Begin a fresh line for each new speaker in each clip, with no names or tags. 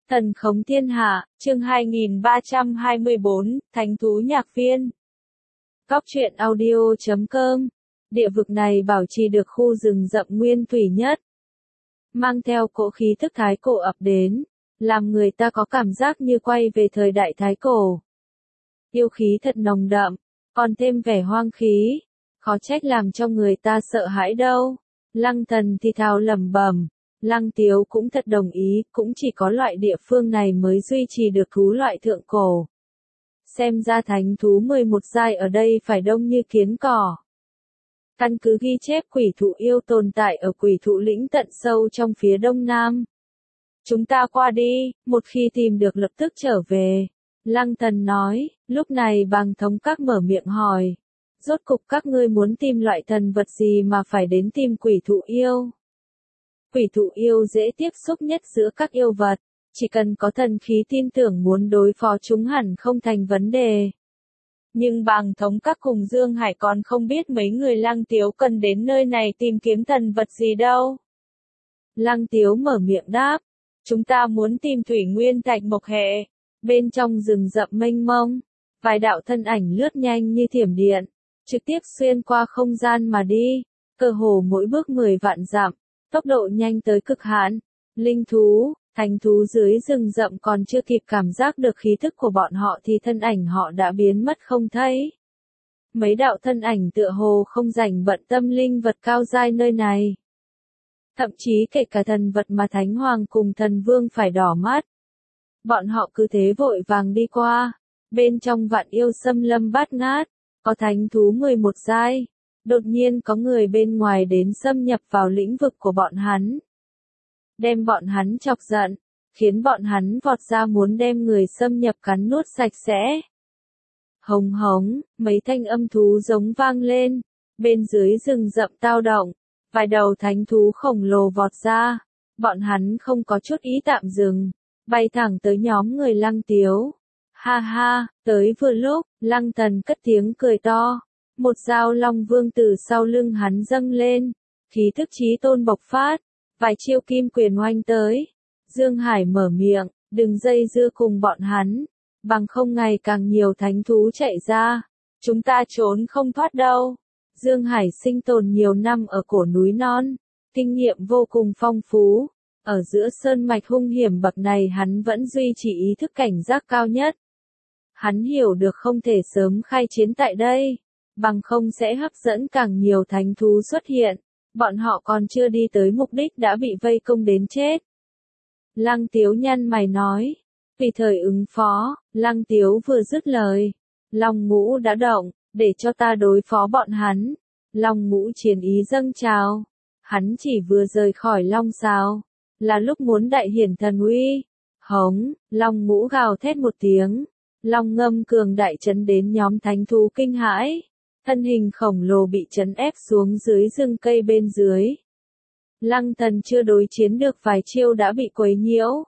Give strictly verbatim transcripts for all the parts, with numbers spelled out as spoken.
Thần khống thiên hạ, chương hai nghìn ba trăm hai mươi bốn, Thánh thú nhạc viên. Góc truyện audio chấm com. Địa vực này bảo trì được khu rừng rậm nguyên thủy nhất. Mang theo cỗ khí thức thái cổ ập đến, làm người ta có cảm giác như quay về thời đại thái cổ. Yêu khí thật nồng đậm, còn thêm vẻ hoang khí, khó trách làm cho người ta sợ hãi đâu. Lăng Thần thì thào lẩm bẩm. Lăng Tiếu cũng thật đồng ý, cũng chỉ có loại địa phương này mới duy trì được thú loại thượng cổ. Xem ra thánh thú mười một giai ở đây phải đông như kiến cỏ. Căn cứ ghi chép quỷ thụ yêu tồn tại ở quỷ thụ lĩnh tận sâu trong phía đông nam. Chúng ta qua đi, một khi tìm được lập tức trở về. Lăng Thần nói, lúc này Bàng Thống Các mở miệng hỏi. Rốt cục các ngươi muốn tìm loại thần vật gì mà phải đến tìm quỷ thụ yêu? Quỷ thụ yêu dễ tiếp xúc nhất giữa các yêu vật, chỉ cần có thần khí tin tưởng muốn đối phó chúng hẳn không thành vấn đề. Nhưng Bàng Thống Các cùng Dương Hải còn không biết mấy người Lăng Tiếu cần đến nơi này tìm kiếm thần vật gì đâu. Lăng Tiếu mở miệng đáp, chúng ta muốn tìm thủy nguyên thạch mộc hệ. Bên trong rừng rậm mênh mông, vài đạo thân ảnh lướt nhanh như thiểm điện, trực tiếp xuyên qua không gian mà đi, cơ hồ mỗi bước mười vạn dặm. Tốc độ nhanh tới cực hạn, linh thú, thánh thú dưới rừng rậm còn chưa kịp cảm giác được khí thức của bọn họ thì thân ảnh họ đã biến mất không thấy. Mấy đạo thân ảnh tựa hồ không rảnh bận tâm linh vật cao giai nơi này. Thậm chí kể cả thần vật mà Thánh Hoàng cùng thần vương phải đỏ mắt. Bọn họ cứ thế vội vàng đi qua, bên trong vạn yêu xâm lâm bát ngát, có thánh thú mười một giai. Đột nhiên có người bên ngoài đến xâm nhập vào lĩnh vực của bọn hắn. Đem bọn hắn chọc giận, khiến bọn hắn vọt ra muốn đem người xâm nhập cắn nuốt sạch sẽ. Hống hống, mấy thanh âm thú giống vang lên, bên dưới rừng rậm tao động, vài đầu thánh thú khổng lồ vọt ra, bọn hắn không có chút ý tạm dừng, bay thẳng tới nhóm người Lăng Tiếu. Ha ha, tới vừa lúc, Lăng Thần cất tiếng cười to. Một dao long vương từ sau lưng hắn dâng lên, khí thức chí tôn bộc phát, vài chiêu kim quyền oanh tới. Dương Hải mở miệng, đừng dây dưa cùng bọn hắn, bằng không ngày càng nhiều thánh thú chạy ra, chúng ta trốn không thoát đâu. Dương Hải sinh tồn nhiều năm ở cổ núi non, kinh nghiệm vô cùng phong phú, ở giữa sơn mạch hung hiểm bậc này hắn vẫn duy trì ý thức cảnh giác cao nhất. Hắn hiểu được không thể sớm khai chiến tại đây, bằng không sẽ hấp dẫn càng nhiều thánh thú xuất hiện, bọn họ còn chưa đi tới mục đích đã bị vây công đến chết. Lăng Tiếu nhăn mày nói, vì thời ứng phó, Lăng Tiếu vừa dứt lời, Long Ngũ đã động, để cho ta đối phó bọn hắn. Long Ngũ chiến ý dâng trào, hắn chỉ vừa rời khỏi Long Sào, là lúc muốn đại hiển thần uy. Hống, Long Ngũ gào thét một tiếng, Long ngâm cường đại chấn đến nhóm thánh thú kinh hãi. Thân hình khổng lồ bị trấn ép xuống dưới rừng cây bên dưới. Lăng Thần chưa đối chiến được vài chiêu đã bị quấy nhiễu.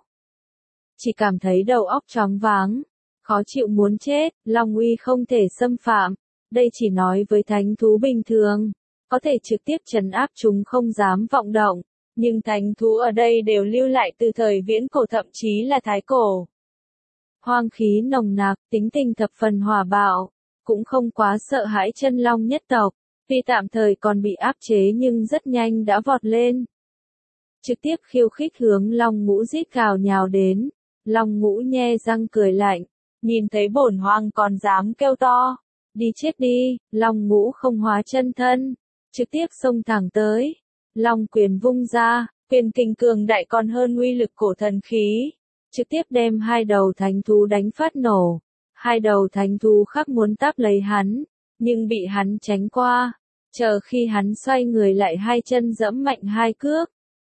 Chỉ cảm thấy đầu óc choáng váng, khó chịu muốn chết, Long uy không thể xâm phạm. Đây chỉ nói với thánh thú bình thường, có thể trực tiếp trấn áp chúng không dám vọng động, nhưng thánh thú ở đây đều lưu lại từ thời viễn cổ thậm chí là thái cổ. Hoang khí nồng nặc, tính tình thập phần hỏa bạo. Cũng không quá sợ hãi chân long nhất tộc, tuy tạm thời còn bị áp chế nhưng rất nhanh đã vọt lên. Trực tiếp khiêu khích hướng Long Ngũ rít gào nhào đến, Long Ngũ nhe răng cười lạnh, nhìn thấy bổn hoàng còn dám kêu to, đi chết đi. Long Ngũ không hóa chân thân, trực tiếp xông thẳng tới, Long quyền vung ra, quyền kình cường đại còn hơn uy lực cổ thần khí, trực tiếp đem hai đầu thánh thú đánh phát nổ. Hai đầu thánh thú khác muốn táp lấy hắn, nhưng bị hắn tránh qua, chờ khi hắn xoay người lại hai chân giẫm mạnh hai cước.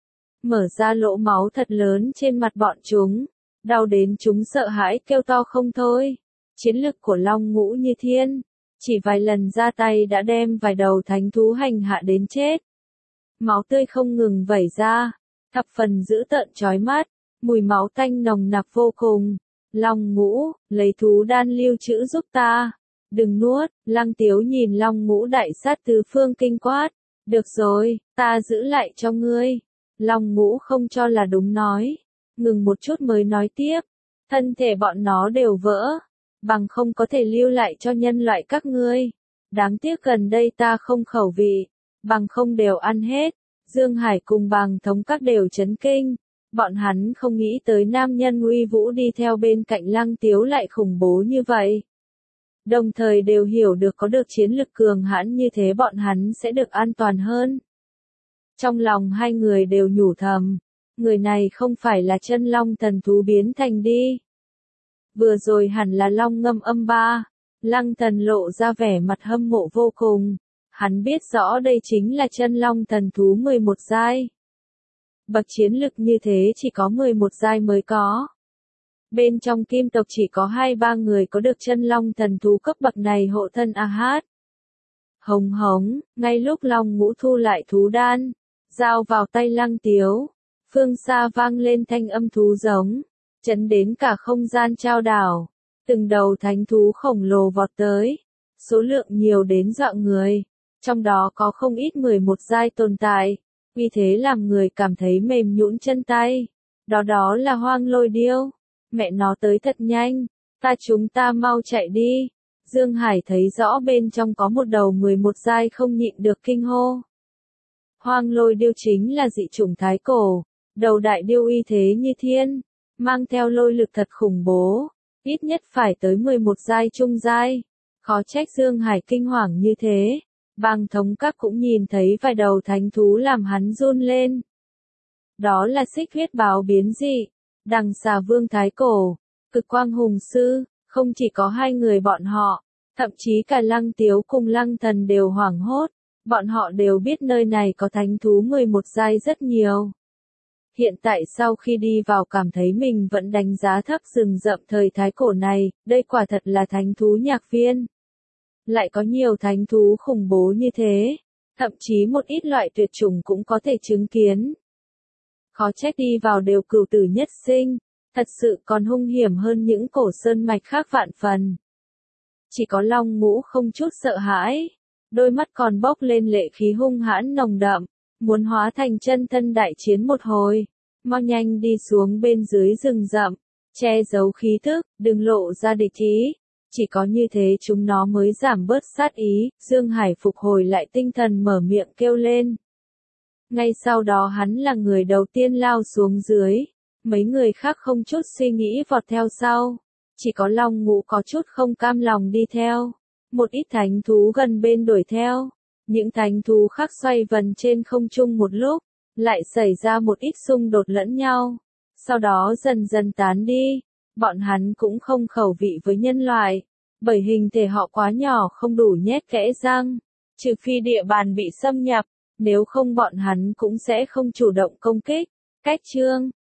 Mở ra lỗ máu thật lớn trên mặt bọn chúng, đau đến chúng sợ hãi kêu to không thôi. Chiến lực của Long Ngũ như thiên, chỉ vài lần ra tay đã đem vài đầu thánh thú hành hạ đến chết. Máu tươi không ngừng vẩy ra, thập phần dữ tợn chói mắt, mùi máu tanh nồng nặc vô cùng. Long Ngũ, lấy thú đan lưu trữ giúp ta. Đừng nuốt. Lăng Tiếu nhìn Long Ngũ đại sát tứ phương kinh quát. Được rồi, ta giữ lại cho ngươi. Long Ngũ không cho là đúng nói. ngừng một chút mới nói tiếp, thân thể bọn nó đều vỡ, bằng không có thể lưu lại cho nhân loại các ngươi. Đáng tiếc gần đây ta không khẩu vị, bằng không đều ăn hết. Dương Hải cùng Bàng Thống các đều chấn kinh, bọn hắn không nghĩ tới nam nhân uy vũ đi theo bên cạnh Lăng Tiếu lại khủng bố như vậy. Đồng thời đều hiểu được có được chiến lực cường hãn như thế bọn hắn sẽ được an toàn hơn. Trong lòng hai người đều nhủ thầm, người này không phải là chân long thần thú biến thành đi. Vừa rồi hẳn là long ngâm âm ba, Lăng Thần lộ ra vẻ mặt hâm mộ vô cùng, hắn biết rõ đây chính là chân long thần thú mười một giai. Bậc chiến lực như thế chỉ có mười một giai mới có. Bên trong kim tộc chỉ có hai ba người có được chân long thần thú cấp bậc này hộ thân a hát. Hống hống, ngay lúc Long Ngũ thu lại thú đan, giao vào tay Lăng Tiếu, phương xa vang lên thanh âm thú giống, chấn đến cả không gian trao đảo, từng đầu thánh thú khổng lồ vọt tới, số lượng nhiều đến dọa người, trong đó có không ít mười một giai tồn tại, vì thế làm người cảm thấy mềm nhũn chân tay. Đó đó là Hoang Lôi Điêu, mẹ nó tới thật nhanh, ta chúng ta mau chạy đi. Dương Hải thấy rõ bên trong có một đầu mười một giai không nhịn được kinh hô. Hoang Lôi Điêu chính là dị chủng thái cổ, đầu đại điêu uy thế như thiên, mang theo lôi lực thật khủng bố, ít nhất phải tới mười một giai trung giai. Khó trách Dương Hải kinh hoàng như thế. Bàng Thống các cũng nhìn thấy vài đầu thánh thú làm hắn run lên. Đó là Xích Huyết Báo biến dị, Đằng Xà Vương thái cổ, Cực Quang Hùng sư, không chỉ có hai người bọn họ, thậm chí cả Lăng Tiếu cùng Lăng Thần đều hoảng hốt, bọn họ đều biết nơi này có thánh thú mười một giai rất nhiều. Hiện tại sau khi đi vào cảm thấy mình vẫn đánh giá thấp rừng rậm thời thái cổ này, đây quả thật là thánh thú nhạc viên. Lại có nhiều thánh thú khủng bố như thế, thậm chí một ít loại tuyệt chủng cũng có thể chứng kiến. Khó trách đi vào đều cửu tử nhất sinh, thật sự còn hung hiểm hơn những cổ sơn mạch khác vạn phần. Chỉ có Long Ngũ không chút sợ hãi, đôi mắt còn bốc lên lệ khí hung hãn nồng đậm, muốn hóa thành chân thân đại chiến một hồi, mau nhanh đi xuống bên dưới rừng rậm, che giấu khí tức, đừng lộ ra địch ý. Chỉ có như thế chúng nó mới giảm bớt sát ý. Dương Hải phục hồi lại tinh thần mở miệng kêu lên. Ngay sau đó hắn là người đầu tiên lao xuống dưới, mấy người khác không chút suy nghĩ vọt theo sau, chỉ có Long Ngũ có chút không cam lòng đi theo, một ít thánh thú gần bên đuổi theo, những thánh thú khác xoay vần trên không trung một lúc, lại xảy ra một ít xung đột lẫn nhau, sau đó dần dần tán đi. Bọn hắn cũng không khẩu vị với nhân loại, bởi hình thể họ quá nhỏ không đủ nhét kẽ răng, trừ phi địa bàn bị xâm nhập, nếu không bọn hắn cũng sẽ không chủ động công kích. Cách chương